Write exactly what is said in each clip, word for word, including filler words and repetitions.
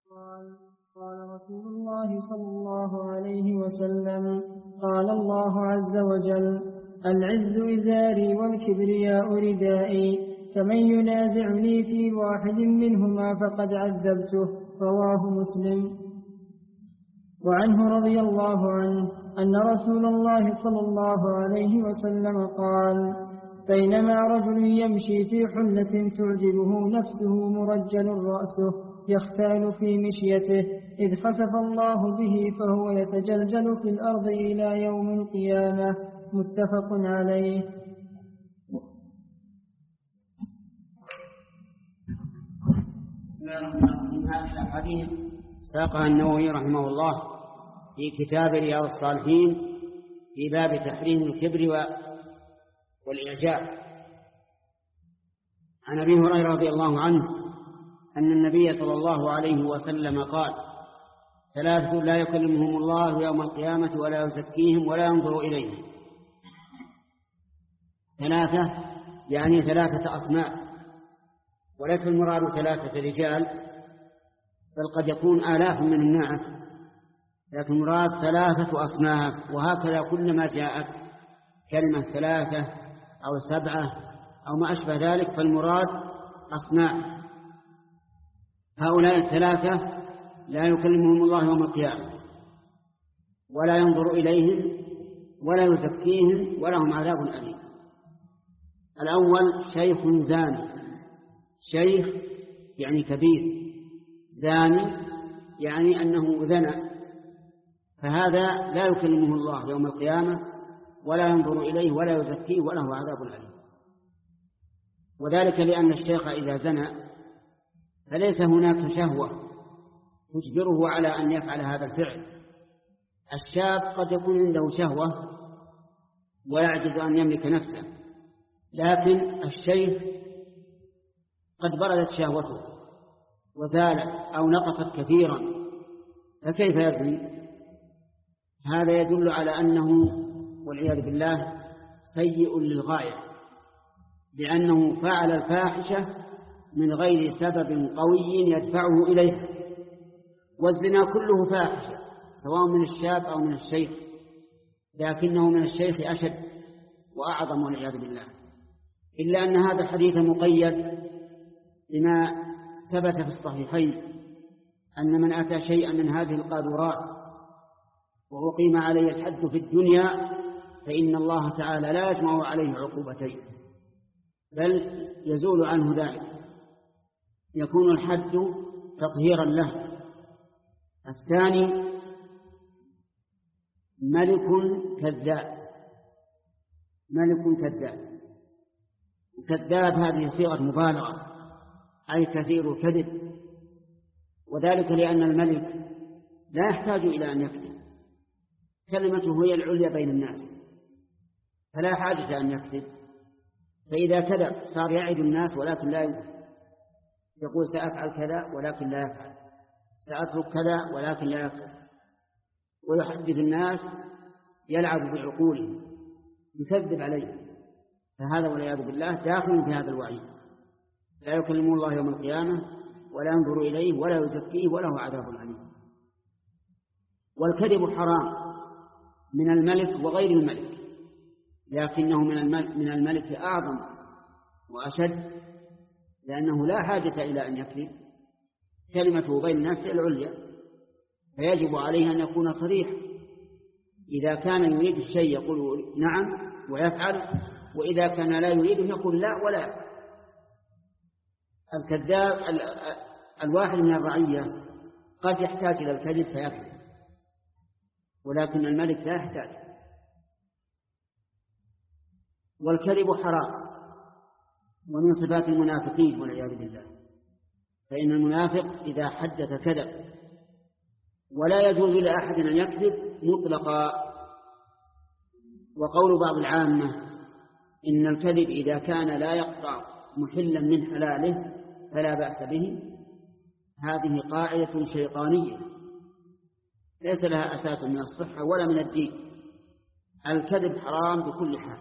قال قال رسول الله صلى الله عليه وسلم قال الله عز وجل العز إزاري والكبرياء ردائي فمن ينازعني في واحد منهما فقد عذبته. رواه مسلم. وعنه رضي الله عنه أن رسول الله صلى الله عليه وسلم قال بينما رجل يمشي في حلة تعجبه نفسه مرجل رأسه يختال في مشيته إذ خسف الله به فهو يتجلجل في الأرض إلى يوم القيامة. متفق عليه. بسم الله الرحمن الرحيم. هذه الأحاديث ساقها النووي رحمه الله في كتاب رياض الصالحين في باب تحريم الكبر والإعجاب. عن أبي هريرة رضي الله عنه أن النبي صلى الله عليه وسلم قال ثلاثة لا يكلمهم الله يوم القيامة ولا يزكيهم ولا ينظر إليهم. ثلاثة يعني ثلاثة أصناف، وليس المراد ثلاثة رجال بل قد يكون آلاف من الناس، لكن المراد ثلاثة أصناف. وهكذا كلما جاءت كلمة ثلاثة أو سبعة أو ما أشبه ذلك فالمراد أصناف. هؤلاء الثلاثة لا يكلمهم الله يوم القيامة ولا ينظر إليهم ولا يزكيهم ولهم عذاب أليم. الأول شيخ زاني، شيخ يعني كبير، زاني يعني أنه زنى، فهذا لا يكلمه الله يوم القيامة ولا ينظر إليه ولا يزكيه وله عذاب أليم. وذلك لأن الشيخ إذا زنى فليس هناك شهوة تجبره على أن يفعل هذا الفعل. الشاب قد يكون عنده شهوة ويعجز أن يملك نفسه، لكن الشيخ قد بردت شهوته وزالت أو نقصت كثيرا، فكيف يزني؟ هذا يدل على أنه والعياذ بالله سيء للغاية، لأنه فعل الفاحشة من غير سبب قوي يدفعه إليها. والزنا كله فاحشة سواء من الشاب أو من الشيخ، لكنه من الشيخ أشد وأعظم والعياذ بالله. إلا أن هذا الحديث مقيد بما ثبت في الصحيحين أن من أتى شيئا من هذه القاذورات وأقيم عليه الحد في الدنيا فإن الله تعالى لا يجمع عليه عقوبتين بل يزول عنه ذلك، يكون الحد تطهيرا له. الثاني ملك كذاب، ملك كذاب. وكذاب هذه صيغة مبالغة أي كثير الكذب، وذلك لأن الملك لا يحتاج إلى أن يكذب، كلمته هي العليا بين الناس فلا حاجة أن يكذب. فإذا كذب صار يعد الناس ولكن لا يوفي، يقول سأفعل كذا ولكن لا يفعل، سأترك كذا ولكن لا يفعل، ويحدث الناس يلعب بعقولهم يكذب عليهم. فهذا والعياذ بالله داخل في هذا الوعيد. لا يكلم الله يوم القيامة ولا ينظر إليه ولا يزكيه وله عذاب أليم. والكذب حرام من الملك وغير الملك، لكنه من الملك, من الملك أعظم وأشد، لأنه لا حاجة إلى أن يكذب، كلمته بين الناس العليا، فيجب عليه أن يكون صريح. إذا كان يريد الشيء يقول نعم ويفعل، وإذا كان لا يريده يقول لا ولا يفعل. الكذاب الواحد من الرعية قد يحتاج إلى الكذب فيكذب، ولكن الملك لا يحتاج. والكذب حرام ومن صفات المنافقين والعياذ بالله، فإن المنافق إذا حدث كذب، ولا يجوز لأحد أن يكذب مطلقا. وقول بعض العامة إن الكذب إذا كان لا يقطع محلا من حلاله فلا بأس به، هذه قاعدة شيطانية ليس لها أساس من الصحة ولا من الدين. الكذب حرام بكل حال.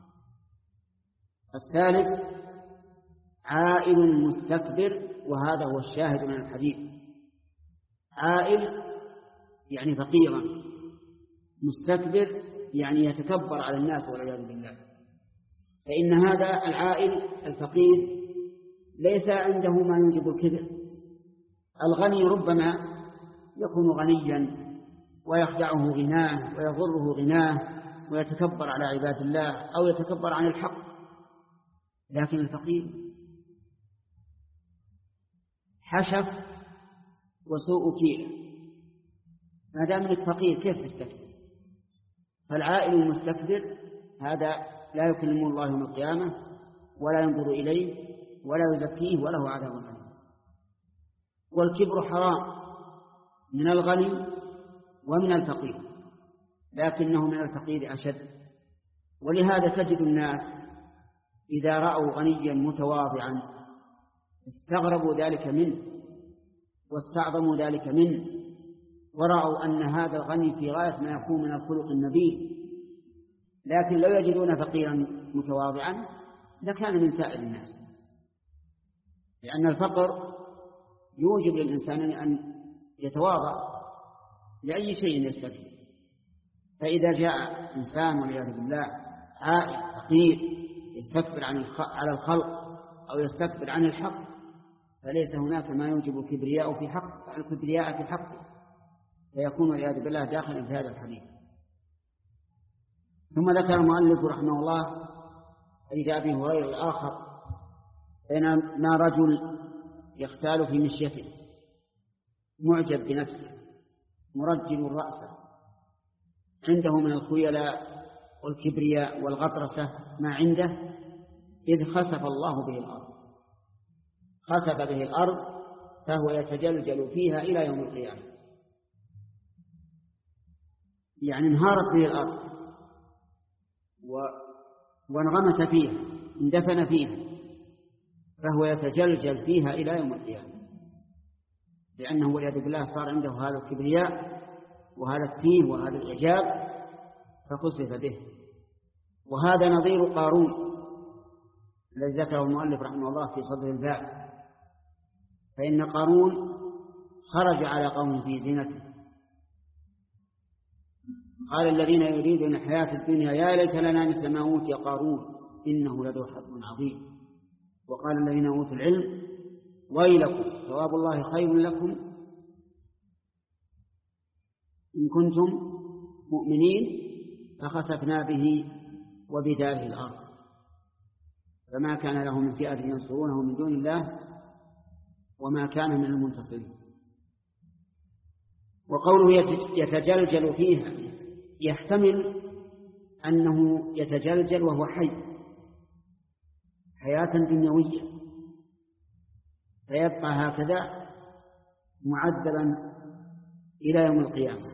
الثالث عائل مستكبر، وهذا هو الشاهد من الحديث، عائل يعني فقيرا، مستكبر يعني يتكبر على الناس والعياذ بالله. فإن هذا العائل الفقير ليس عنده ما يوجب الكبر. الغني ربما يكون غنيا ويخدعه غناه ويضره غناه ويتكبر على عباد الله أو يتكبر عن الحق، لكن الفقير حشف وسوء كيل. ما دام انك فقير كيف تستكبر؟ فالعائل المستكبر هذا لا يكلمه الله يوم القيامة ولا ينظر إليه ولا يزكيه وله عذاب أليم. والكبر حرام من الغني ومن الفقير، لكنه من الفقير أشد. ولهذا تجد الناس إذا رأوا غنيا متواضعا استغربوا ذلك منه واستعظموا ذلك منه، ورأوا أن هذا الغني في غاية ما يكون من الخلق النبيل. لكن لو يجدون فقيرا متواضعا لكان من سائر الناس، لأن الفقر يوجب للإنسان أن يتواضع لأي شيء يستفيد. فإذا جاء إنسان والعياذ بالله عائل فقير يستكبر عن على الخلق أو يستكبر عن الحق، فليس هناك ما يوجب الكبرياء في حق الكبرياء في حقه، فيكون والعياذ بالله داخلا في هذا الحديث. ثم ذكر المؤلف رحمه الله حديث أبي هريرة الآخر، بينما رجل يختال في مشيته معجب بنفسه مرجل رأسه، عنده من الخيلاء والكبرياء والغطرسة ما عنده، إذ خسف الله به الأرض، خسف به الأرض فهو يتجلجل فيها إلى يوم القيامة، يعني انهارت به الأرض وانغمس فيها اندفن فيها، فهو يتجلجل فيها إلى يوم القيامة، لأنه والعياذ بالله صار عنده هذا الكبرياء وهذا التيه وهذا الإعجاب فخسف به. وهذا نظير قارون الذي ذكره المؤلف رحمه الله في صدر الباب. فإن قارون خرج على قوم في زينته، قال الذين يريدون الحياة الدنيا يا ليت لنا مثل ما أوتي قارون إنه لذو حظ عظيم. وقال الذين أوتوا العلم ويلكم ثواب الله خير لكم إن كنتم مؤمنين، فخسفنا به وبداره الأرض فما كان له من فئة ينصرونه من دون الله وما كان من المنتصرين. وقوله يتجلجل فيها يحتمل أنه يتجلجل وهو حي حياة دنيوية، فيبقى هكذا معذبا إلى يوم القيامة،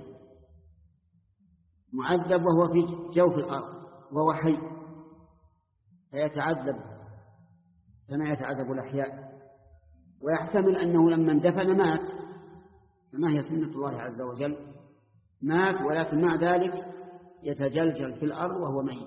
معذب وهو في جوف الأرض وهو حي، فيتعذب كما يتعذب الأحياء. ويحتمل أنه لما اندفن مات، فما هي سنة الله عز وجل، مات ولكن مع ذلك يتجلجل في الأرض وهو ميت،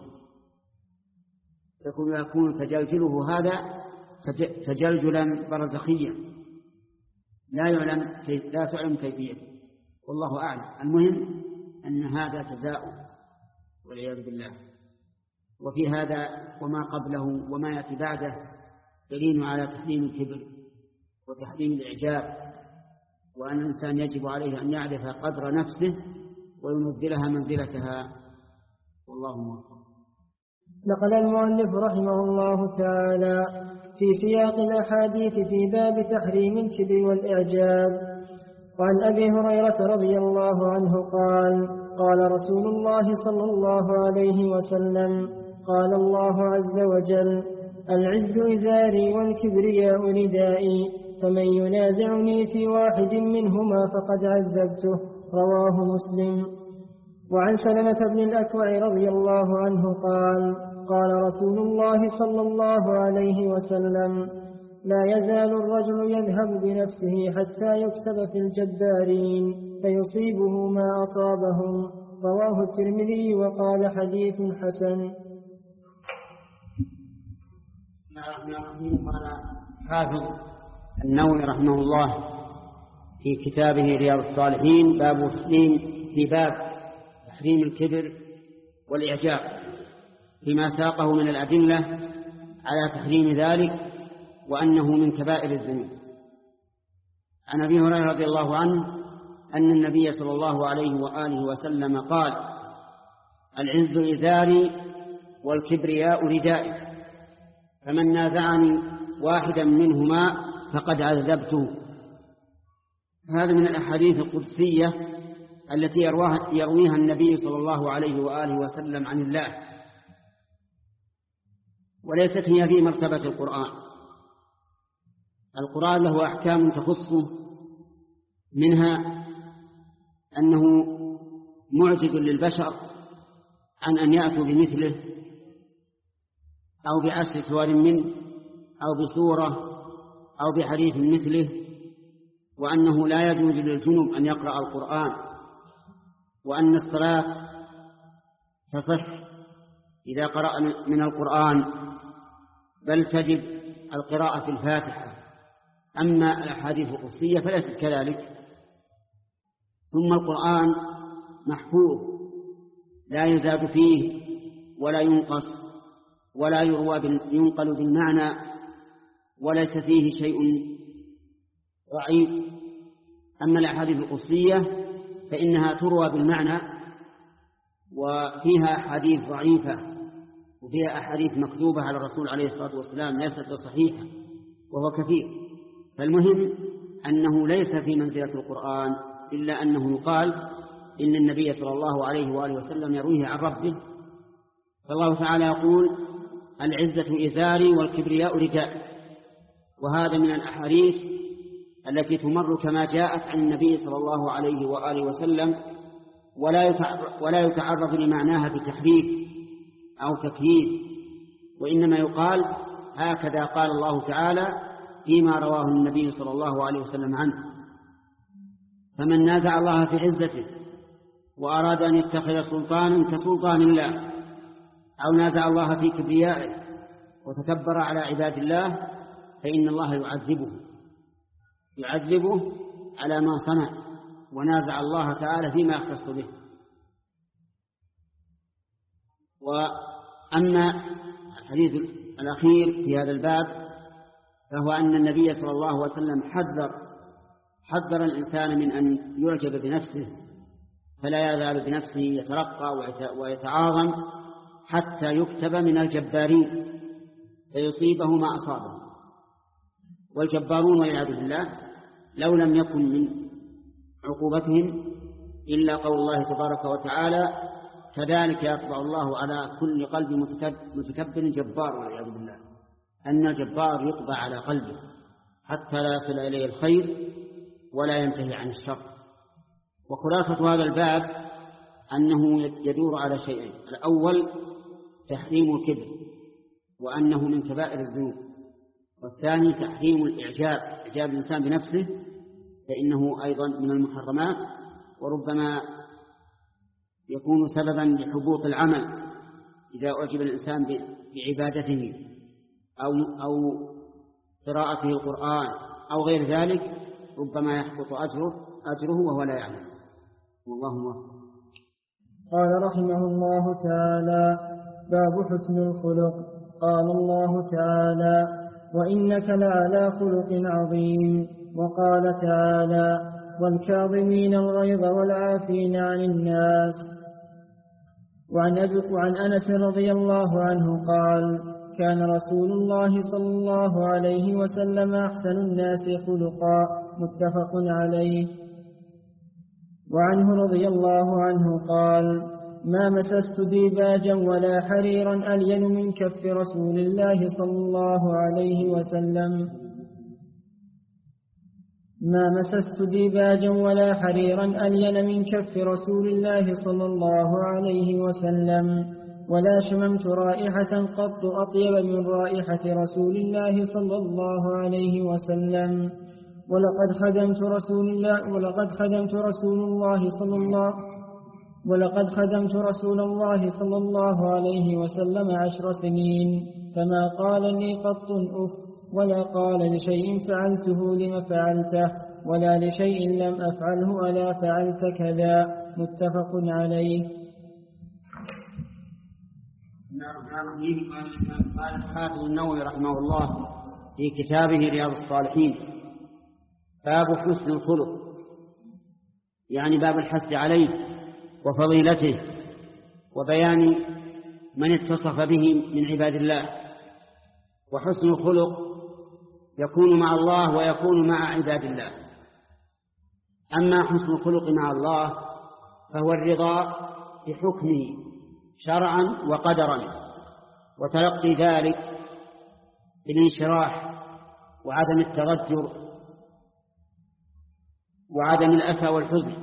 يكون يكون تجلجله هذا تجلجلا برزخيا لا يعلم لا تعلم كيفيته، والله أعلم. المهم أن هذا جزاء والعياذ بالله. وفي هذا وما قبله وما يأتي بعده دليل على تحريم الكبر وتحريم الإعجاب، وأن الإنسان يجب عليه أن يعرف قدر نفسه وينزلها منزلتها، والله موفق. نقل المؤلف رحمه الله تعالى في سياق الأحاديث في باب تحريم الكبر والإعجاب. وعن أبي هريرة رضي الله عنه قال: قال رسول الله صلى الله عليه وسلم: قال الله عز وجل: العز إزاري والكبرياء ردائي، فمن ينازعني في واحد منهما فقد عذبته. رواه مسلم. وعن سلمة بن الأكوع رضي الله عنه قال: قال رسول الله صلى الله عليه وسلم: لا يزال الرجل يذهب بنفسه حتى يكتب في الجبارين فيصيبه ما أصابهم. رواه الترمذي وقال حديث حسن. قال حافظ النووي رحمه الله في كتابه رياض الصالحين باب تحريم في باب تحريم الكبر والإعجاب فيما ساقه من الأدلة على تحريم ذلك وأنه من كبائر الذنوب. عن أبي هريرة رضي الله عنه أن النبي صلى الله عليه وآله وسلم قال: العز إزاري والكبرياء ردائي، فمن نازعني واحدا منهما فقد عذبته. هذا من الأحاديث القدسية التي يرويها النبي صلى الله عليه وآله وسلم عن الله، وليست هي في مرتبة القرآن. القرآن له أحكام تخصه، منها أنه معجز للبشر عن أن يأتوا بمثله أو بعشر سور منه أو بسورة أو بحديث مثله، وأنه لا يجوز للجنب أن يقرأ القرآن، وأن الصلاة تصح إذا قرأ من القرآن، بل تجب القراءة في الفاتحة. أما الأحاديث القدسية فليست كذلك. ثم القرآن محفوظ لا يزاد فيه ولا ينقص ولا يروى ينقل بالمعنى، وليس فيه شيء ضعيف. أما الأحاديث القدسية فإنها تروى بالمعنى، وفيها أحاديث ضعيفة وفيها أحاديث مكتوبة على الرسول عليه الصلاة والسلام ليست بصحيحة، وهو كثير. فالمهم أنه ليس في منزلة القرآن، إلا أنه يقال إن النبي صلى الله عليه وآله وسلم يرويه عن ربه. فالله تعالى يقول: العزة إزاري والكبرياء ردائي. وهذا من الأحاديث التي تمر كما جاءت عن النبي صلى الله عليه وآله وسلم، ولا يتعرض لمعناها بتحريف أو تكييف، وإنما يقال هكذا قال الله تعالى فيما رواه النبي صلى الله عليه وسلم عنه. فمن نازع الله في عزته وأراد أن يتخذ سلطانا كسلطان الله، أو نازع الله في كبريائه وتكبر على عباد الله، فإن الله يعذبه يعذبه على ما صنع، ونازع الله تعالى فيما يختص به. وأما الحديث الأخير في هذا الباب فهو أن النبي صلى الله عليه وسلم حذر حذر الإنسان من أن يعجب بنفسه، فلا يزال بنفسه يترقى ويتعاظم حتى يكتب من الجبارين فيصيبه ما أصابه. والجبارون والعياذ بالله لو لم يكن من عقوبتهم إلا قول الله تبارك وتعالى: كذلك يطبع الله على كل قلب متكبر جبار، والعياذ بالله. أن الجبار يطبع على قلبه حتى لا يصل إليه الخير ولا ينتهي عن الشر. وخلاصة هذا الباب أنه يدور على شيئين: الأول تحريم الكبر وأنه من كبائر الذنوب، والثاني تحريم الإعجاب، إعجاب الإنسان بنفسه، فإنه أيضا من المحرمات، وربما يكون سببا لحبوط العمل إذا أعجب الإنسان بعبادته أو أو قراءته القرآن أو غير ذلك، ربما يحبط أجره أجره وهو لا يعلم. والله موفق. قال رحمه الله تعالى: باب حسن الخلق. قال الله تعالى: وإنك لعلى خلق عظيم. وقال تعالى: والكاظمين الغيظ والعافين عن الناس. وعن, وعن أنس رضي الله عنه قال: كان رسول الله صلى الله عليه وسلم أحسن الناس خلقا. متفق عليه. وعنه رضي الله عنه قال: ما مسست ديباجا ولا حريرا ألين من كف رسول الله صلى الله عليه وسلم ما مسست ديباجا ولا حريرا ألين من كف رسول الله صلى الله عليه وسلم، ولا شممت رائحة قط أطيب من رائحة رسول الله صلى الله عليه وسلم. ولقد خدمت رسول الله ولقد خدمت رسول الله صلى الله ولقد خدمت رسول الله صلى الله عليه وسلم عشر سنين، فما قال لي قط أف، ولا قال لشيء فعلته لم فعلته. ولا لشيء لم أفعله ألا فعلت كذا. متفق عليه. قال الحافظ النووي رحمه الله في كتابه رياض الصالحين: باب حسن الخلق، يعني باب الحث عليه وفضيلته وبيان من اتصف به من عباد الله. وحسن الخلق يكون مع الله ويكون مع عباد الله. أما حسن الخلق مع الله فهو الرضا بحكمه شرعا وقدرا، وتلقي ذلك بالانشراح وعدم التضجر وعدم الأسى والحزن.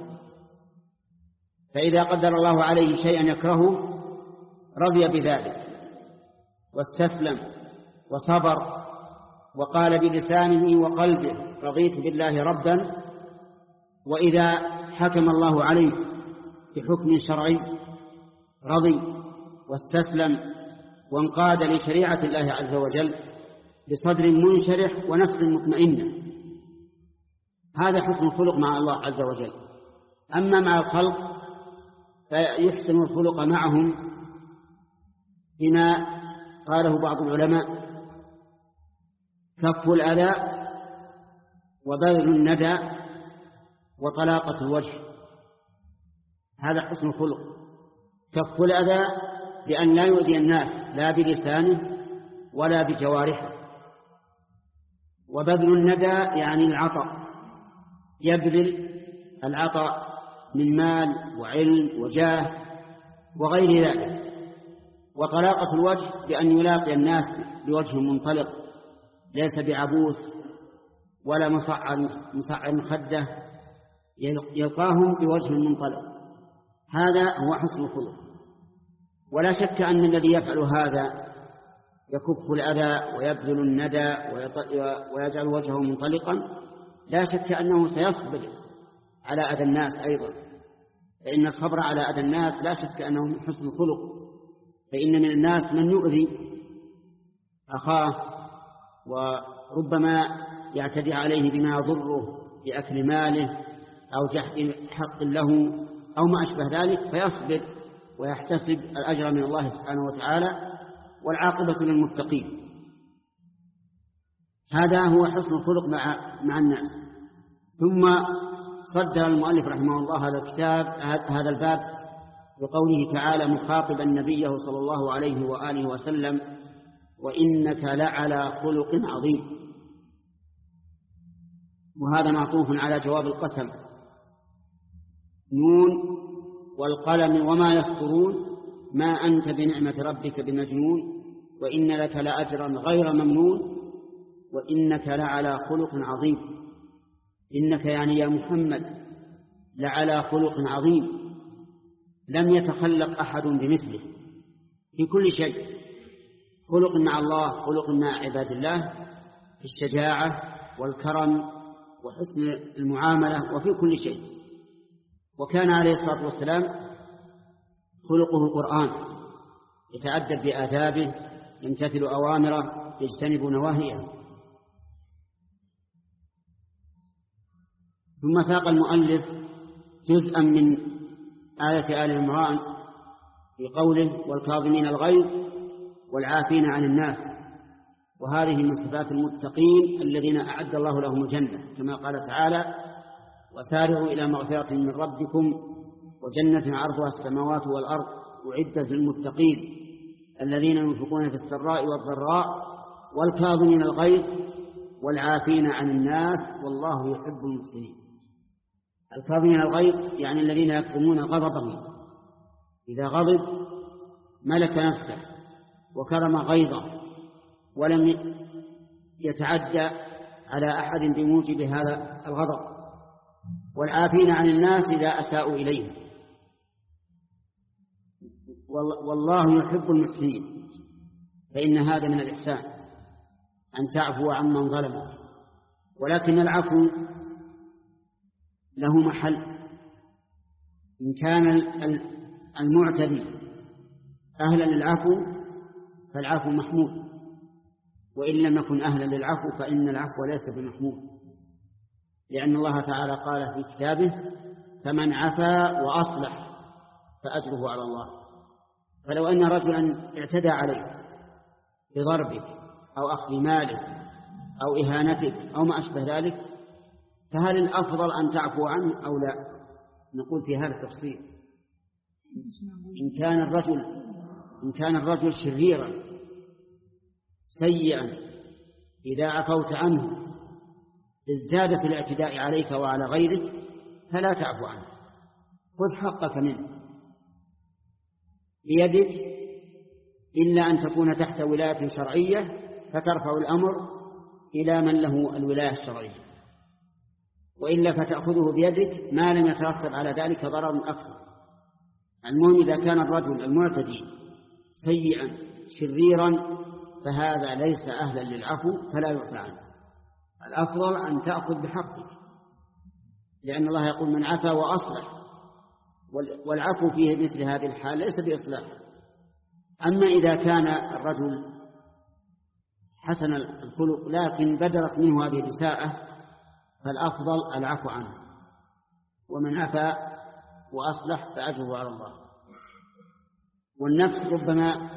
فإذا قدر الله عليه شيئا يكرهه رضي بذلك واستسلم وصبر وقال بلسانه وقلبه: رضيت بالله ربا. وإذا حكم الله عليه بحكم شرعي رضي واستسلم وانقاد لشريعة الله عز وجل بصدر منشرح ونفس مطمئنة. هذا حسن الخلق مع الله عز وجل. أما مع الخلق فيحسن الخلق معهم بما قاله بعض العلماء: كف الأذى وبذل الندى وطلاقة الوجه. هذا حسن الخلق. كف الأذى بأن لا يؤذي الناس لا بلسانه ولا بجوارحه. وبذل الندى يعني العطاء، يبذل العطاء من مال وعلم وجاه وغير ذلك. وطلاقة الوجه بأن يلاقي الناس بوجه منطلق ليس بعبوس ولا مصعر خده، يلقاهم بوجه منطلق. هذا هو حسن الخلق. ولا شك أن الذي يفعل هذا يكف الأذى ويبذل الندى ويجعل وجهه منطلقا، لا شك أنه سيصبر على أذى الناس أيضا، فإن الصبر على أذى الناس لا شك أنه من حسن الخلق. فإن من الناس من يؤذي أخاه وربما يعتدي عليه بما يضره بأكل ماله أو جحد حق له أو ما أشبه ذلك، فيصبر ويحتسب الأجر من الله سبحانه وتعالى، والعاقبة للمتقين. هذا هو حسن الخلق مع, مع الناس. ثم صدر المؤلف رحمه الله هذا الكتاب هذا الباب بقوله تعالى مخاطبا نبيه صلى الله عليه وآله وسلم: وإنك لعلى خلق عظيم. وهذا معطوف على جواب القسم: نون والقلم وما يسطرون ما أنت بنعمة ربك بمجنون وإن لك لأجرا غير ممنون وإنك لعلى خلق عظيم. إنك يعني يا محمد لعلى خلق عظيم لم يتخلق أحد بمثله في كل شيء. خلق مع الله، خلق مع عباد الله، في الشجاعة والكرم وحسن المعاملة وفي كل شيء. وكان عليه الصلاة والسلام خلقه القرآن، يتأدب بآدابه، يمتثل أوامره، يجتنب نواهيه. ثم ساق المؤلف جزءا من آية آل عمران في قوله: والكاظمين الغيظ والعافين عن الناس. وهذه من صفات المتقين الذين أعد الله لهم الجنة، كما قال تعالى: وسارعوا إلى مغفرة من ربكم وجنة عرضها السماوات والأرض أعدت للمتقين الذين ينفقون في السراء والضراء والكاظمين الغيظ والعافين عن الناس والله يحب المحسنين. الكاظمين الغيظ يعني الذين يكظمون غضبهم، إذا غضب ملك نفسه وكرم غيظه ولم يتعدى على أحد بموجب هذا الغضب. والعافين عن الناس إذا أساءوا إليه. والله يحب المحسنين، فإن هذا من الإحسان أن تعفو عمن ظلم. ولكن العفو له محل. إن كان المعتدي أهلا للعفو فالعفو محمود، وإن لم يكن أهلا للعفو فإن العفو ليس بمحمود، لأن الله تعالى قال في كتابه: فمن عفا وأصلح فأجره على الله. فلو أن رجلا اعتدى عليك بضربك أو أخذ مالك أو إهانتك أو ما أشبه ذلك، فهل الأفضل أن تعفو عنه أو لا؟ نقول في هذا التفصيل: إن كان الرجل إن كان الرجل شريرا سيئا إذا عفوت عنه ازداد في الاعتداء عليك وعلى غيرك فلا تعفو عنه، خذ حقك منه بيدك، إلا أن تكون تحت ولاية شرعية فترفع الأمر إلى من له الولاية الشرعية، وإلا فتأخذه بيدك ما لم يترتب على ذلك ضرر أكثر. المهم إذا كان الرجل المعتدي سيئا شريرا فهذا ليس أهلا للعفو فلا يعفى عنه، الأفضل أن تأخذ بحقك، لأن الله يقول: من عفا وأصلح، والعفو فيه مثل هذه الحال ليس بإصلاح. أما إذا كان الرجل حسن الخلق لكن بدرت منه هذه الإساءة فالأفضل العفو عنه، ومن عفا وأصلح فأجره على الله. والنفس ربما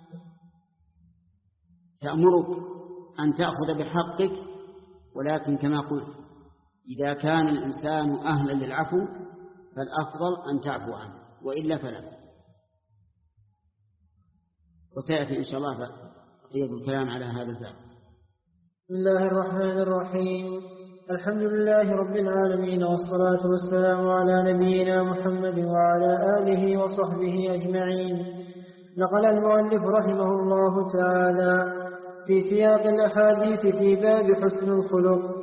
تأمرك أن تأخذ بحقك، ولكن كما قلت إذا كان الإنسان أهلا للعفو فالأفضل أن تعفو عنه، وإلا فلا. وسيأتي إن شاء الله بقية الكلام على هذا الباب. بسم الله الرحمن الرحيم. الحمد لله رب العالمين، والصلاة والسلام على نبينا محمد وعلى آله وصحبه أجمعين. نقل المؤلف رحمه الله تعالى في سياق الأحاديث في باب حسن الخلق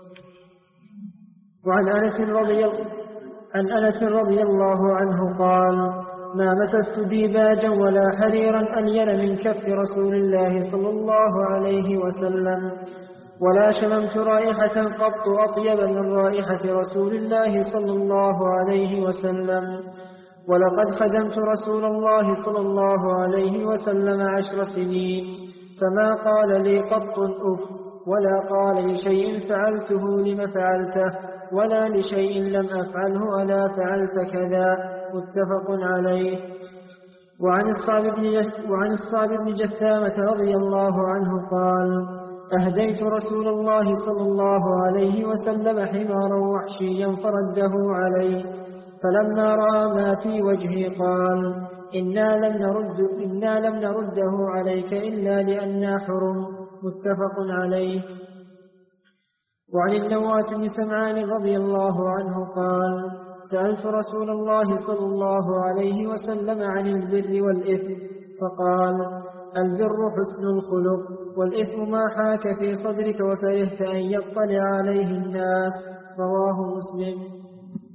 وعن أنس رضي عن أنس رضي الله عنه قال: ما مسست ديباجا ولا حريرا ألين من كف رسول الله صلى الله عليه وسلم، ولا شممت رائحة قط أطيب من رائحة رسول الله صلى الله عليه وسلم، ولقد خدمت رسول الله صلى الله عليه وسلم عشر سنين فما قال لي قط أف، ولا قال لشيء فعلته لم فعلته، ولا لشيء لم أفعله ألا فعلت كذا. متفق عليه. وعن الصعب بن جثامة رضي الله عنه قال: أهديت رسول الله صلى الله عليه وسلم حمارا وحشيا فرده عليه، فلما رأى ما في وجهي قال: إنا لم, نرد إنا لم نرده عليك إلا لأننا حرم. متفق عليه. وعن النواس بن سمعان رضي الله عنه قال: سألت رسول الله صلى الله عليه وسلم عن البر والإثم فقال: البر حسن الخلق، والإثم ما حاك في صدرك وكرهت أن يطلع عليه الناس. رواه مسلم.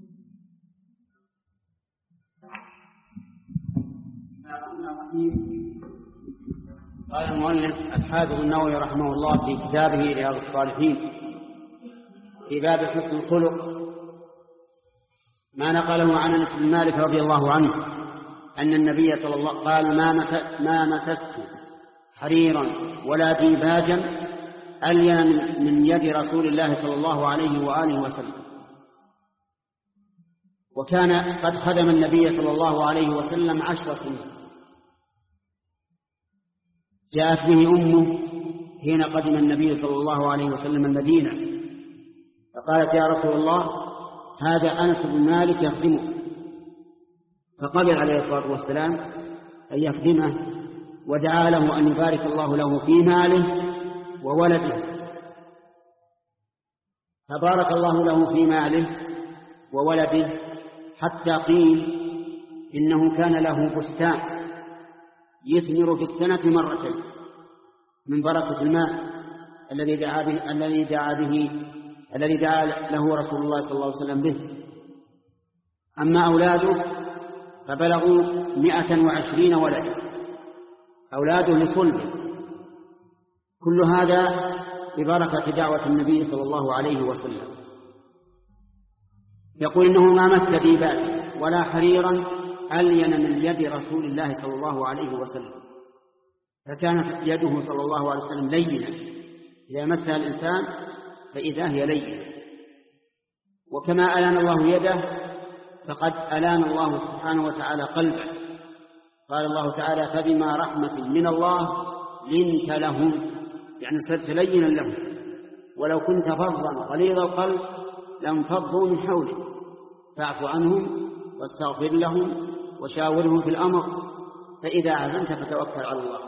قال المؤلف الحافظ النووي رحمه الله في كتابه رياض الصالحين في باب حسن الخلق ما نقله عن أنس بن مالك رضي الله عنه أن النبي صلى الله عليه وسلم قال: ما مسست, ما مسست حريرا ولا ديباجا ألين من يد رسول الله صلى الله عليه وآله وسلم. وكان قد خدم النبي صلى الله عليه وسلم عشر سنين. جاءت به أمه حين قدم النبي صلى الله عليه وسلم المدينة فقالت: يا رسول الله، هذا أنس بن مالك يخدمه. فقبل عليه الصلاة والسلام أن يخدمه ودعا له أن يبارك الله له في ماله وولده، فبارك الله له في ماله وولده حتى قيل إنه كان له بستان يثمر في السنة مرة من بركة الماء الذي دعا به الذي دعا به الذي دعا له رسول الله صلى الله عليه وسلم به. أما أولاده فبلغوا مئة وعشرين ولدا، أولاده لصلبه، كل هذا ببركة دعوة النبي صلى الله عليه وسلم. يقول: إنه ما مس ديباجا ولا حريرا ألين من يد رسول الله صلى الله عليه وسلم، فكانت يده صلى الله عليه وسلم لينة، إذا مسها الإنسان فإذا هي لينة. وكما ألان الله يده فقد ألان الله سبحانه وتعالى قلبه. قال الله تعالى: فبما رحمة من الله لنت لهم، يعني صرت لينا لهم، ولو كنت فظا غليظ القلب لانفضوا من حولك فاعف عنهم واستغفر لهم وشاورهم في الأمر فإذا عزمت فتوكل على الله.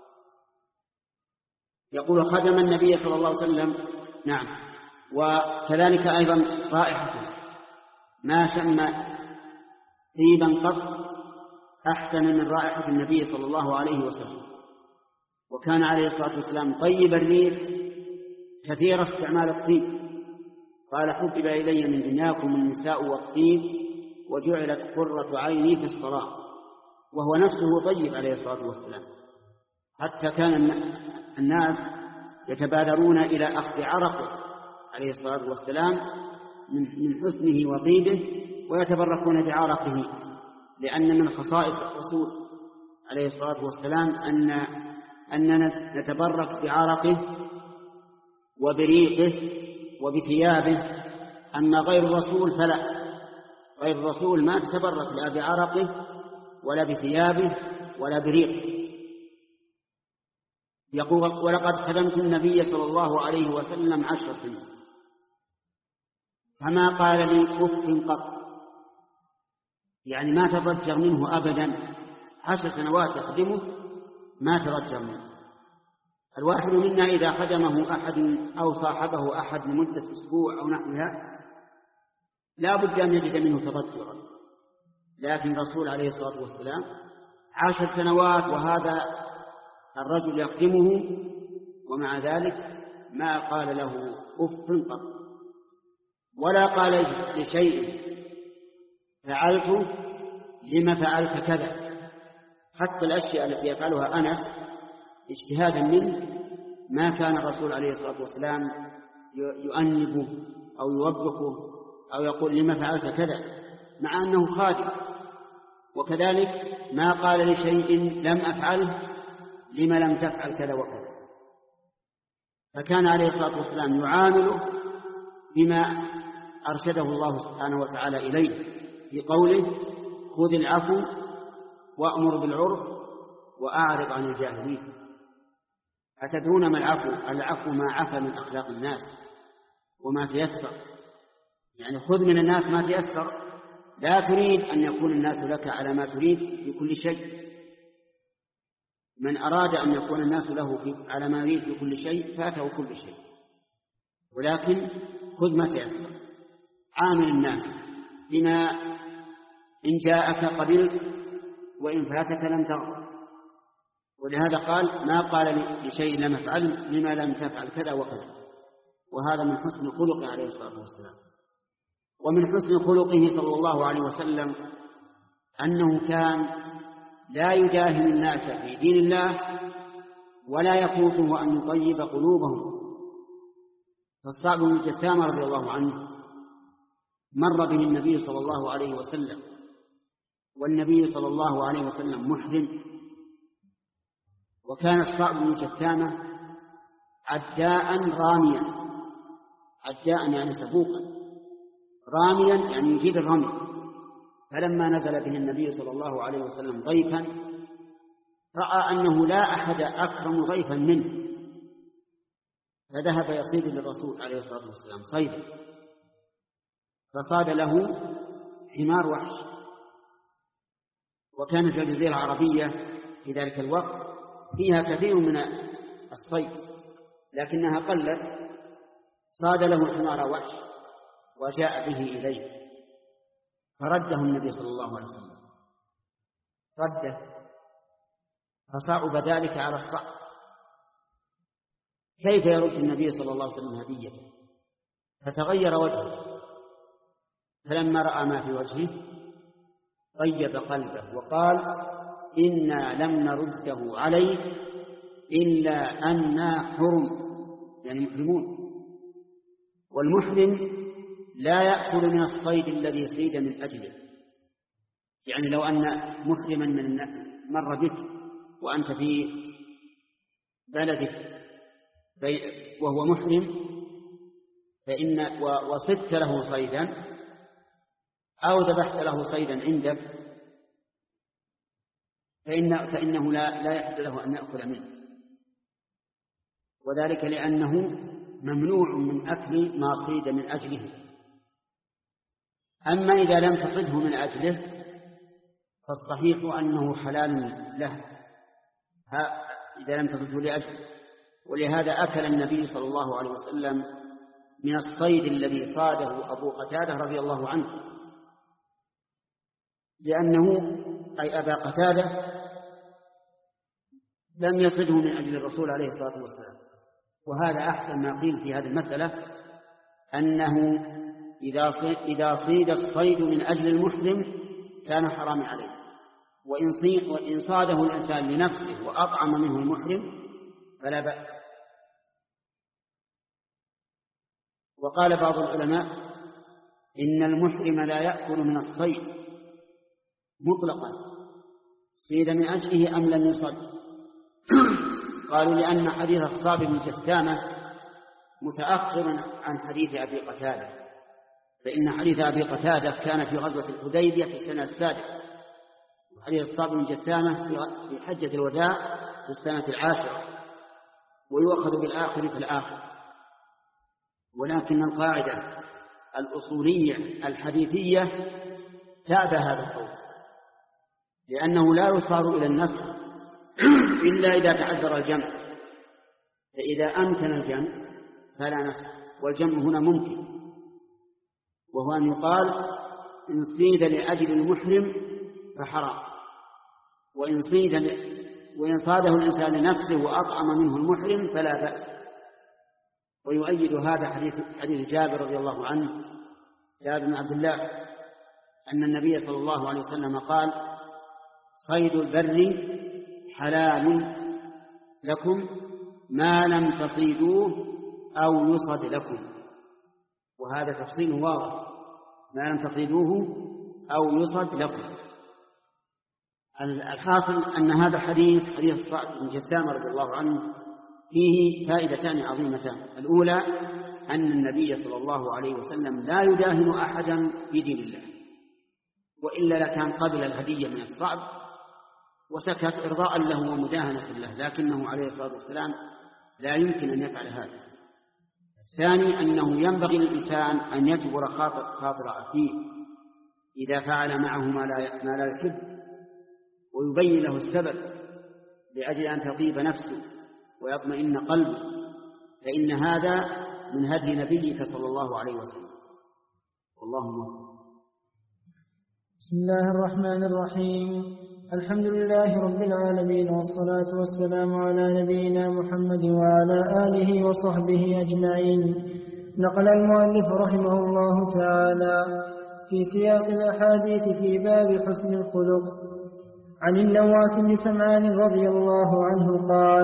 يقول: خدم النبي صلى الله عليه وسلم. نعم. وكذلك أيضا رائحته، ما شم طيبا قط أحسن من رائحة النبي صلى الله عليه وسلم، وكان عليه الصلاة والسلام طيب الريح كثير استعمال الطيب. قال: حبب إلي من دنياكم النساء والطيب وجعلت قرة عيني في الصلاة، وهو نفسه طيب عليه الصلاة والسلام، حتى كان الناس يتبادرون إلى أخذ عرقه عليه الصلاة والسلام من حسنه وطيبه ويتبركون بعرقه، لأن من خصائص الرسول عليه الصلاة والسلام أن أننا نتبرك بعرقه وبريقه وبثيابه. أما غير الرسول فلا، غير الرسول ما تتبرك لا بعرقه ولا بثيابه ولا بريقه. يقول: ولقد خدمت النبي صلى الله عليه وسلم عشر سنين فما قال لي أف قط، يعني ما تضجر منه أبدا. عشر سنوات يخدمه ما تضجر منه. الواحد منا إذا خدمه أحد أو صاحبه أحد لمدة أسبوع أو نحوها لا بد أن يجد منه تضجرا، لكن الرسول عليه الصلاة والسلام عشر سنوات وهذا الرجل يخدمه ومع ذلك ما قال له أف قط، ولا قال لشيء فعلت لما فعلت كذا. حتى الأشياء التي يفعلها أنس اجتهادا منه ما كان الرسول عليه الصلاة والسلام يؤنبه أو يوبخه أو يقول لما فعلت كذا، مع أنه خادم. وكذلك ما قال لشيء لم أفعله لما لم تفعل كذا وكذا. فكان عليه الصلاة والسلام يعامله بما أرشده الله سبحانه وتعالى إليه في قوله: خذ العفو وأمر بالعرف وأعرض عن الجاهلين. أتدرون ما العفو؟ العفو ما عفى من أخلاق الناس وما تيسر، يعني خذ من الناس ما تيسر، لا تريد أن يكون الناس لك على ما تريد في كل شيء. من أراد أن يكون الناس له في على ما يريد في كل شيء فاته كل شيء، ولكن خذ ما تيسر. عامل الناس بما إن جاءك قبلت وإن فاتك لم تغفر. ولهذا قال: ما قال لشيء لم أفعل لما لم تفعل كذا وكذا. وهذا من حسن خلقه عليه الصلاة والسلام. ومن حسن خلقه صلى الله عليه وسلم أنه كان لا يجاهل الناس في دين الله ولا يفوته أن يطيب قلوبهم. فالصعب بن جثامة رضي الله عنه مر به النبي صلى الله عليه وسلم والنبي صلى الله عليه وسلم محرم، وكان الصعب بن جثامة عداء راميا، عداء يعني سبوقا، راميا يعني يجيد الرمي. فلما نزل به النبي صلى الله عليه وسلم ضيفا رأى أنه لا أحد أكرم ضيفا منه، فذهب يصيد للرسول عليه الصلاة والسلام صيدا، فصاد له حمار وحش. وكانت الجزيرة العربية في ذلك الوقت فيها كثير من الصيد لكنها قلت. صاد له حمار وحش وجاء به إليه فرده النبي صلى الله عليه وسلم، رده، فصعب ذلك على الصعب. كيف يرد النبي صلى الله عليه وسلم هديته؟ فتغير وجهه، فلما رأى ما في وجهه طيب قلبه وقال: إنا لم نرده عليك إلا أننا حرم، يعني محرمون، والمحرم لا يأكل من الصيد الذي صيد من أجله. يعني لو أن محرما من مر بك وأنت في بلدك وهو محرم فإن وصدت له صيدا أو ذبحت له صيدا عندك فإن فإنه لا لا يحل له أن يأكل منه، وذلك لأنه ممنوع من أكل ما صيد من أجله. أما إذا لم تصده من أجله فالصحيح أنه حلال له إذا لم تصده لأجله. ولهذا أكل النبي صلى الله عليه وسلم من الصيد الذي صاده أبو قتادة رضي الله عنه، لأنه أي أبا قتادة لم يصده من أجل الرسول عليه الصلاة والسلام. وهذا أحسن ما قيل في هذه المسألة، أنه إذا صيد الصيد من أجل المحرم كان حرام عليه، وإن صاده الإنسان لنفسه وأطعم منه المحرم فلا بأس. وقال بعض العلماء إن المحرم لا يأكل من الصيد مطلقا صيد من أجله أم لم يصد. قالوا لأن حديث الصاب بن جثامة متأخر عن حديث أبي قتادة، فإن حديث أبي قتادة كان في غزوة الحديبية في السنة السادسة، وحديث الصاب بن جثامة في حجة الوداع في السنة العاشرة، ويؤخذ بالآخر في الآخر. ولكن القاعدة الأصولية الحديثية تابع هذا القول، لأنه لا يصار إلى النسخ إلا إذا تعذر الجمع، فإذا أمكن الجمع فلا نسخ، والجمع هنا ممكن، وهو أن يقال إن صيد لأجل المحرم فحرام، وإن صيد وإن صاده الإنسان لنفسه وأطعم منه المحرم فلا بأس. ويؤيد هذا حديث حديث جابر رضي الله عنه، جابر بن عبد الله، أن النبي صلى الله عليه وسلم قال: صيد البر حلال لكم ما لم تصيدوه أو يصد لكم. وهذا تفصيل واضح، ما لم تصيدوه أو يصد لكم. الحاصل أن هذا الحديث حديث الصعب بن جثامة رضي الله عنه فيه فائدتان عظيمتان. الأولى أن النبي صلى الله عليه وسلم لا يداهن أحدا في دين الله، وإلا لكان قبل الهدية من الصعب وسكت إرضاء له ومداهنة له، لكنه عليه الصلاة والسلام لا يمكن أن يفعل هذا. الثاني أنه ينبغي للإنسان أن يجبر خاطر, خاطر أخيه إذا فعل معه ما لا, ما لا يحب، ويبين له السبب لأجل أن تطيب نفسه ويطمئن قلبه، فإن هذا من هدي نبيك صلى الله عليه وسلم. والله موفق. بسم الله الرحمن الرحيم. الحمد لله رب العالمين، والصلاة والسلام على نبينا محمد وعلى آله وصحبه أجمعين. نقل المؤلف رحمه الله تعالى في سياق الأحاديث في باب حسن الخلق عن النواس بن سمعان رضي الله عنه قال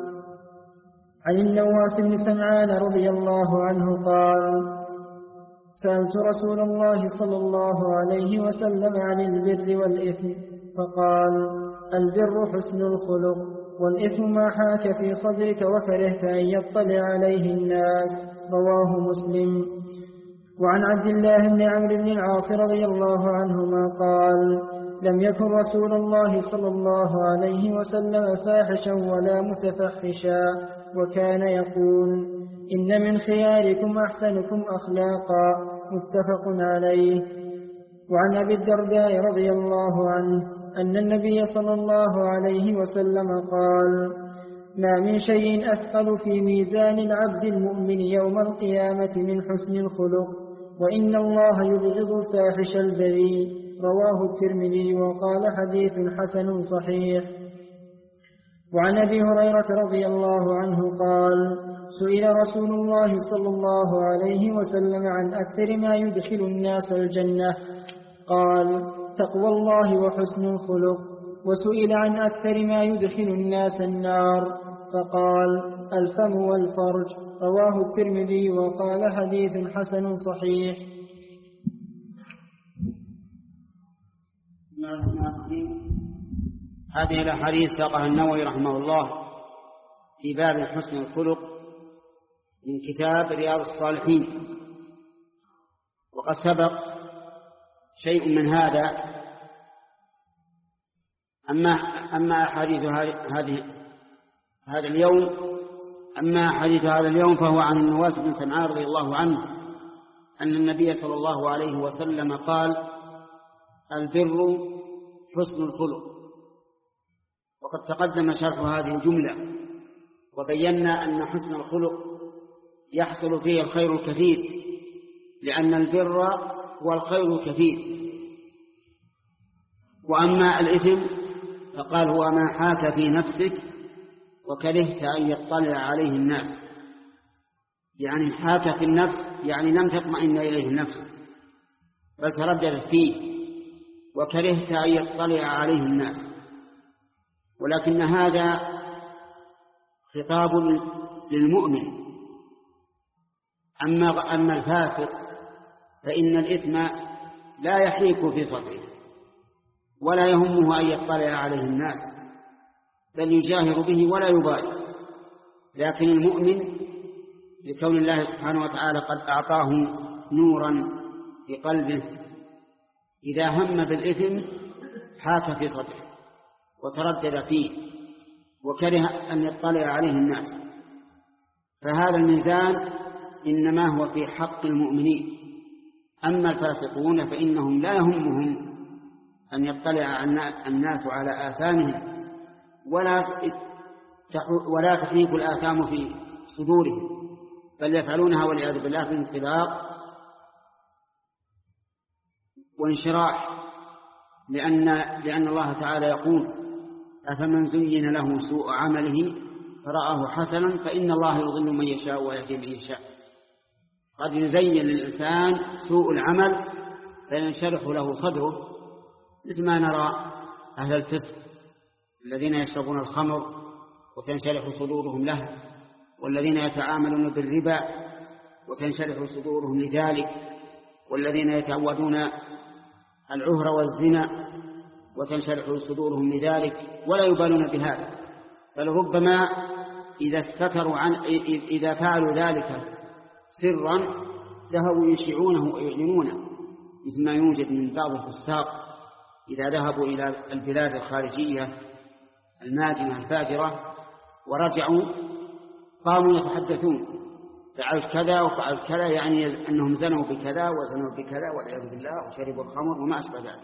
عن النواس بن سمعان رضي الله عنه قال: سألت رسول الله صلى الله عليه وسلم عن البر والإثم، فقال: البر حسن الخلق، والإثم ما حاك في صدرك وكرهت أن يطلع عليه الناس. رواه مسلم. وعن عبد الله بن عمرو بن العاص رضي الله عنهما قال: لم يكن رسول الله صلى الله عليه وسلم فاحشا ولا متفحشا، وكان يقول: إن من خياركم أحسنكم أخلاقا. متفق عليه. وعن أبي الدرداء رضي الله عنه أن النبي صلى الله عليه وسلم قال: ما من شيء أثقل في ميزان العبد المؤمن يوم القيامة من حسن الخلق، وإن الله يبغض الفاحش البذيء. رواه الترمذي وقال: حديث حسن صحيح. وعن أبي هريرة رضي الله عنه قال: سئل رسول الله صلى الله عليه وسلم عن أكثر ما يدخل الناس الجنة، قال: تقوى الله وحسن الخلق. وسئل عن أكثر ما يدخل الناس النار، فقال: الفم والفرج. رواه الترمذي وقال: حديث حسن صحيح. هذه الأحاديث ساقها النووي رحمه الله في باب حسن الخلق من كتاب رياض الصالحين. وقد سبق شيء من هذا. أما أما أحاديث هذه هذا اليوم أما أحاديث هذا اليوم فهو عن النواس بن سمعان رضي الله عنه أن النبي صلى الله عليه وسلم قال: البر حسن الخلق. وقد تقدم شرح هذه الجملة وبينا أن حسن الخلق يحصل فيه الخير الكثير، لأن البر هو الخير الكثير. وأما الإثم فقال: هو ما حاك في نفسك وكرهت أن يطلع عليه الناس. يعني حاك في النفس يعني لم تطمئن إليه النفس بل ترددت فيه وكرهت أن يطلع عليه الناس. ولكن هذا خطاب للمؤمن. أما أما الفاسق فإن الإثم لا يحيك في صدره ولا يهمه أن يطلع عليه الناس، بل يجاهر به ولا يبالي. لكن المؤمن لكون الله سبحانه وتعالى قد أعطاه نورا في قلبه، إذا هم بالإثم حاك في صدره وتردد فيه وكره أن يطلع عليه الناس. فهذا الميزان إنما هو في حق المؤمنين. أما الفاسقون فإنهم لا يهمهم أن يطلع الناس على آثامهم ولا ولا تحيك الآثام في صدورهم، بل يفعلونها والعياذ بالله بانطلاق وانشراح. لأن لأن الله تعالى يقول: أفمن زين له سوء عمله فرآه حسنا فإن الله يضل من يشاء ويهدي من يشاء. قد يزين للإنسان سوء العمل فينشرح له صدره، مثل ما نرى أهل الفسق الذين يشربون الخمر وتنشرح صدورهم له، والذين يتعاملون بالربا وتنشرح صدورهم لذلك، والذين يتعودون العهر والزنا وتنشرح صدورهم لذلك ولا يبالون بهذا. بل ربما إذا استتروا عن إذا فعلوا ذلك سرا ذهبوا يشيعونه ويعلنونه، مثل ما يوجد من بعض الفساق إذا ذهبوا إلى البلاد الخارجية الماجنة الفاجرة ورجعوا قاموا يتحدثون: فعلت كذا وفعلت كذا، يعني أنهم زنوا بكذا وزنوا بكذا والعياذ بالله وشربوا الخمر وما أشبه ذلك.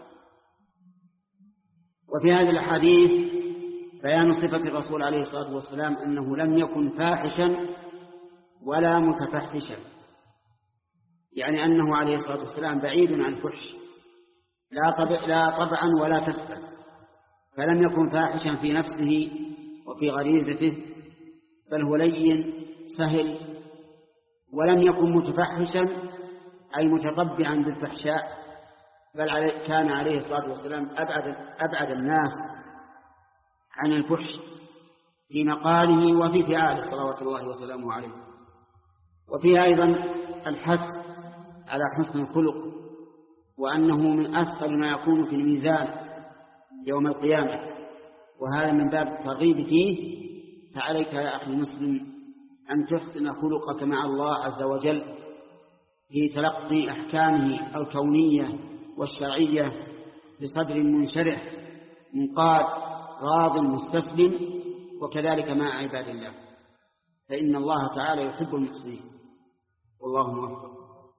وفي هذه الأحاديث بيان صفة الرسول عليه الصلاة والسلام أنه لم يكن فاحشا ولا متفحشا، يعني أنه عليه الصلاة والسلام بعيد عن الفحش لا طبع لا طبعا ولا كسبا، فلم يكن فاحشا في نفسه وفي غريزته، بل هو لين سهل. ولم يكن متفحشا أي متطبعا بالفحشاء، بل كان عليه الصلاة والسلام أبعد, أبعد الناس عن الفحش في مقاله وفي فعاله صلوات الله وسلامه عليه. وفيها أيضا الحث على حسن الخلق، وأنه من أثقل ما يكون في الميزان يوم القيامة، وهذا من باب الترغيب فيه. فعليك يا أخي المسلم أن تحسن خلقك مع الله عز وجل في تلقي أحكامه الكونية والشرعية بصدر منشرح منقاد راض مستسلم، وكذلك مع عباد الله، فإن الله تعالى يحب المحسنين. والله موفق.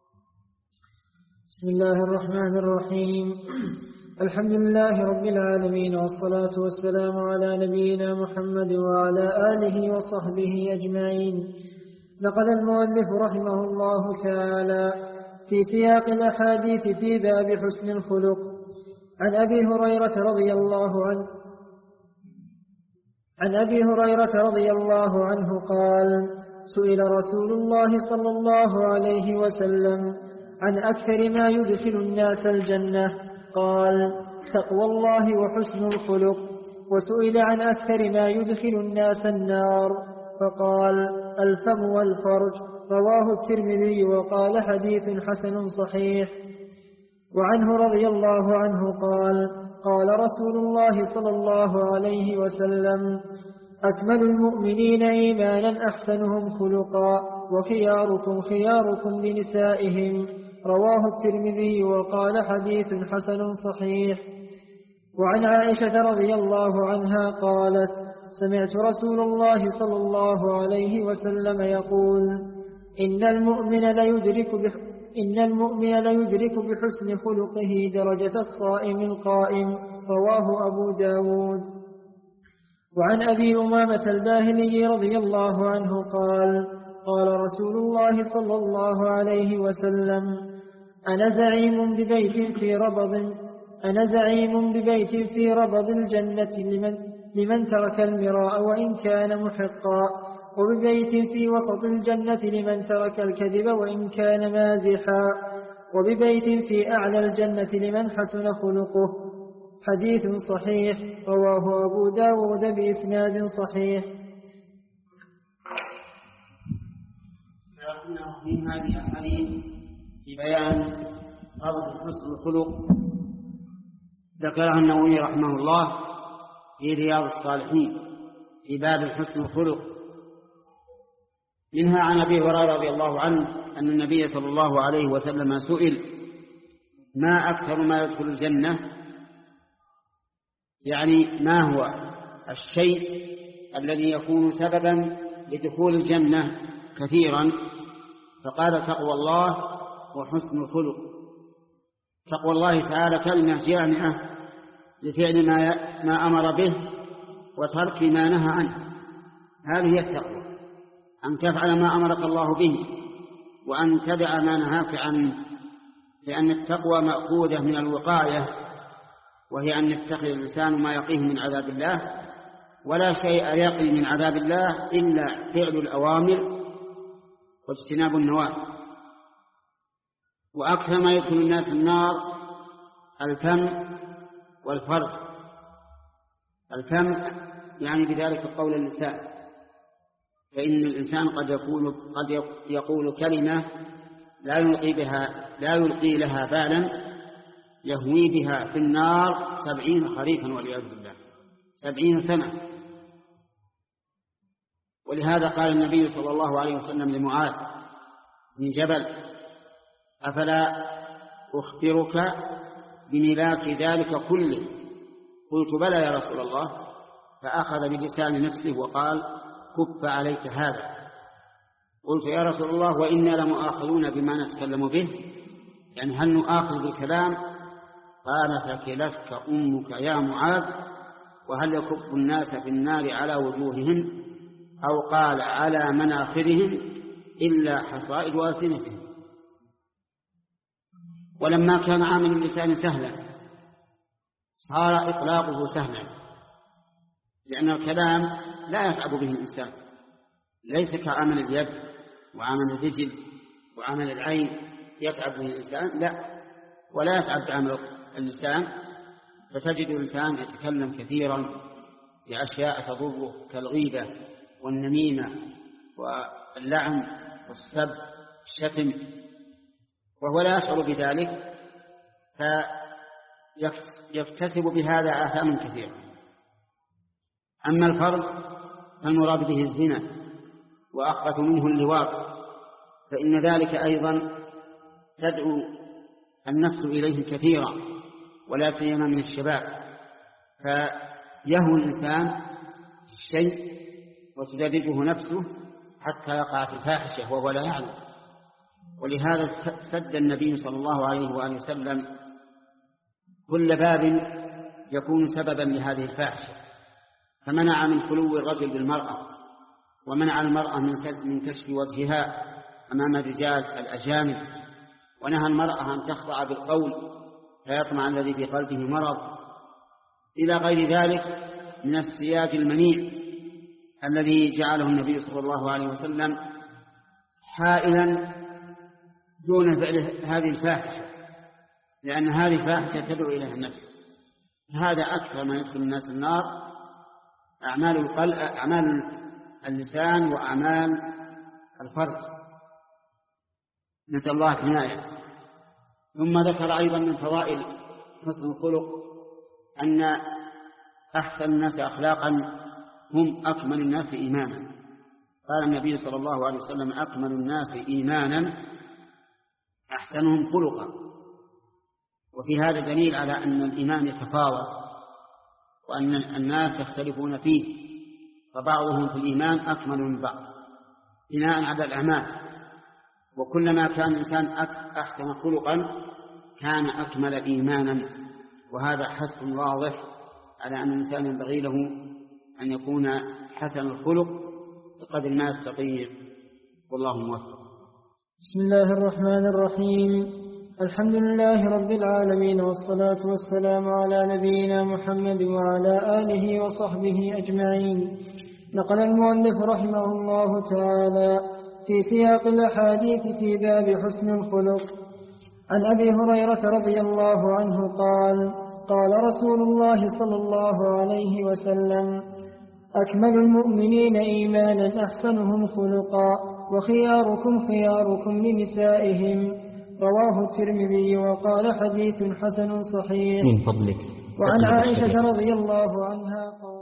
بسم الله الرحمن الرحيم. الحمد لله رب العالمين، والصلاة والسلام على نبينا محمد وعلى آله وصحبه أجمعين. نقل المؤلف رحمه الله تعالى في سياق الأحاديث في باب حسن الخلق عن أبي هريرة رضي الله عنه عن أبي هريرة رضي الله عنه قال: سئل رسول الله صلى الله عليه وسلم عن أكثر ما يدخل الناس الجنة، قال: تقوى الله وحسن الخلق. وسئل عن أكثر ما يدخل الناس النار، فقال: الفم والفرج. رواه الترمذي وقال: حديث حسن صحيح. وعنه رضي الله عنه قال: قال رسول الله صلى الله عليه وسلم: أكمل المؤمنين إيمانا أحسنهم خلقا، وخياركم خياركم لنسائهم. رواه الترمذي وقال حديث حسن صحيح. وعن عائشة رضي الله عنها قالت: سمعت رسول الله صلى الله عليه وسلم يقول: إن المؤمن ليدرك بح إن المؤمن ليدرك بحسن خلقه درجة الصائم القائم. رواه أبو داود. وعن أبي أمامة الباهلي رضي الله عنه قال: قال رسول الله صلى الله عليه وسلم: أنا زعيم ببيت في ربض أنا زعيم ببيت في ربض الجنة لمن, لمن ترك المراء وإن كان محقا، وببيت في وسط الجنة لمن ترك الكذب وإن كان مازحا، وببيت في أعلى الجنة لمن حسن خلقه. حديث صحيح. رواه أبو داود بإسناد صحيح. في هذه الحديث في بيان فضل حسن الخلق ذكرها النووي رحمه الله في رياض الصالحين في باب حسن الخلق. منها عن أبي هريرة رضي الله عنه أن النبي صلى الله عليه وسلم سئل: ما أكثر ما يدخل الجنة؟ يعني ما هو الشيء الذي يكون سببا لدخول الجنة كثيرا؟ فقال: تقوى الله وحسن الخلق. تقوى الله تعالى كلمة جامعة لفعل ما ما أمر به وترك ما نهى عنه. هذه هي التقوى، أن تفعل ما أمرك الله به وأن تدع ما نهاك عنه، لأن التقوى مأخوذة من الوقاية، وهي أن يتخذ الإنسان ما يقيه من عذاب الله، ولا شيء يقي من عذاب الله إلا فعل الأوامر واجتناب النواهي. وأكثر ما يدخل الناس النار الفم والفرج. الفم يعني بذلك قول اللسان، فإن الإنسان قد يقول قد يقول كلمة لا يلقي بها لا يلقي لها بالا يهوي بها في النار سبعين خريفا والعياذ بالله، سبعين سنة. ولهذا قال النبي صلى الله عليه وسلم لمعاذ بن جبل: أفلا أخبرك بملاك ذلك كله؟ قلت: بلى يا رسول الله. فأخذ بلسان نفسه وقال: كف عليك هذا. قلت: يا رسول الله، وإنا لمؤاخذون بما نتكلم به، يعني هل نؤاخذ بالكلام؟ قال: فكلتك أمك يا معاذ، وهل يكب الناس في النار على وجوههم، أو قال على مناخرهم، إلا حصائد ألسنتهم. ولما كان عامل اللسان سهلا صار إطلاقه سهلا، لأن الكلام لا يتعب به الإنسان، ليس كعمل اليد وعمل الرجل وعمل العين يتعب به الإنسان، لا، ولا يتعب بعمل اللسان. فتجد الإنسان يتكلم كثيرا بأشياء تضره كالغيبة والنميمة واللعن والسب والشتم، وهو لا يشعر بذلك، فيكتسب بهذا آثاما كثيرة. أما الفرج فالمراد به الزنا، وأخبث منه اللواط، فإن ذلك أيضا تدعو النفس إليه كثيرا، ولا سيما من الشباب، فيهوى الإنسان الشيء وتدرجه نفسه حتى يقع في الفاحشة وهو لا يعلم. ولهذا سد النبي صلى الله عليه وآله وسلم كل باب يكون سببا لهذه الفاحشة، فمنع من خلو الرجل بالمرأة، ومنع المرأة من سد من كشف وجهها أمام الرجال الأجانب، ونهى المرأة أن تخضع بالقول فيطمع الذي في قلبه مرض، إلى غير ذلك من السياج المنيع الذي جعله النبي صلى الله عليه وسلم حائلا دون فعل هذه الفاحشة، لأن هذه الفاحشة تدعو إليها النفس. هذا أكثر ما يدخل الناس النار، أعمال القلب، أعمال اللسان وأعمال الفرج، نسأل الله الحماية. ثم ذكر أيضا من فضائل حسن الخلق أن أحسن الناس أخلاقا هم أكمل الناس إيمانا. قال النبي صلى الله عليه وسلم: أكمل الناس إيمانا أحسنهم خلقا. وفي هذا دليل على أن الإيمان يتفاوت وأن الناس يختلفون فيه، فبعضهم في الإيمان أكمل من بعض بناء على الأعمال، وكلما كان الإنسان أحسن خلقا كان أكمل إيمانا. وهذا حث واضح على أن الإنسان ينبغي له أن يكون حسن الخلق بقدر ما يستطيع، والله موفق. بسم الله الرحمن الرحيم. الحمد لله رب العالمين، والصلاة والسلام على نبينا محمد وعلى آله وصحبه أجمعين. نقل المؤلف رحمه الله تعالى في سياق الأحاديث في باب حسن الخلق عن أبي هريرة رضي الله عنه قال: قال رسول الله صلى الله عليه وسلم: أكمل المؤمنين إيمانا أحسنهم خلقا، وخياركم خياركم لنسائهم. رواه الترمذي وقال: حديث حسن صحيح. من فضلك. وعن عائشة رضي الله عنها قال: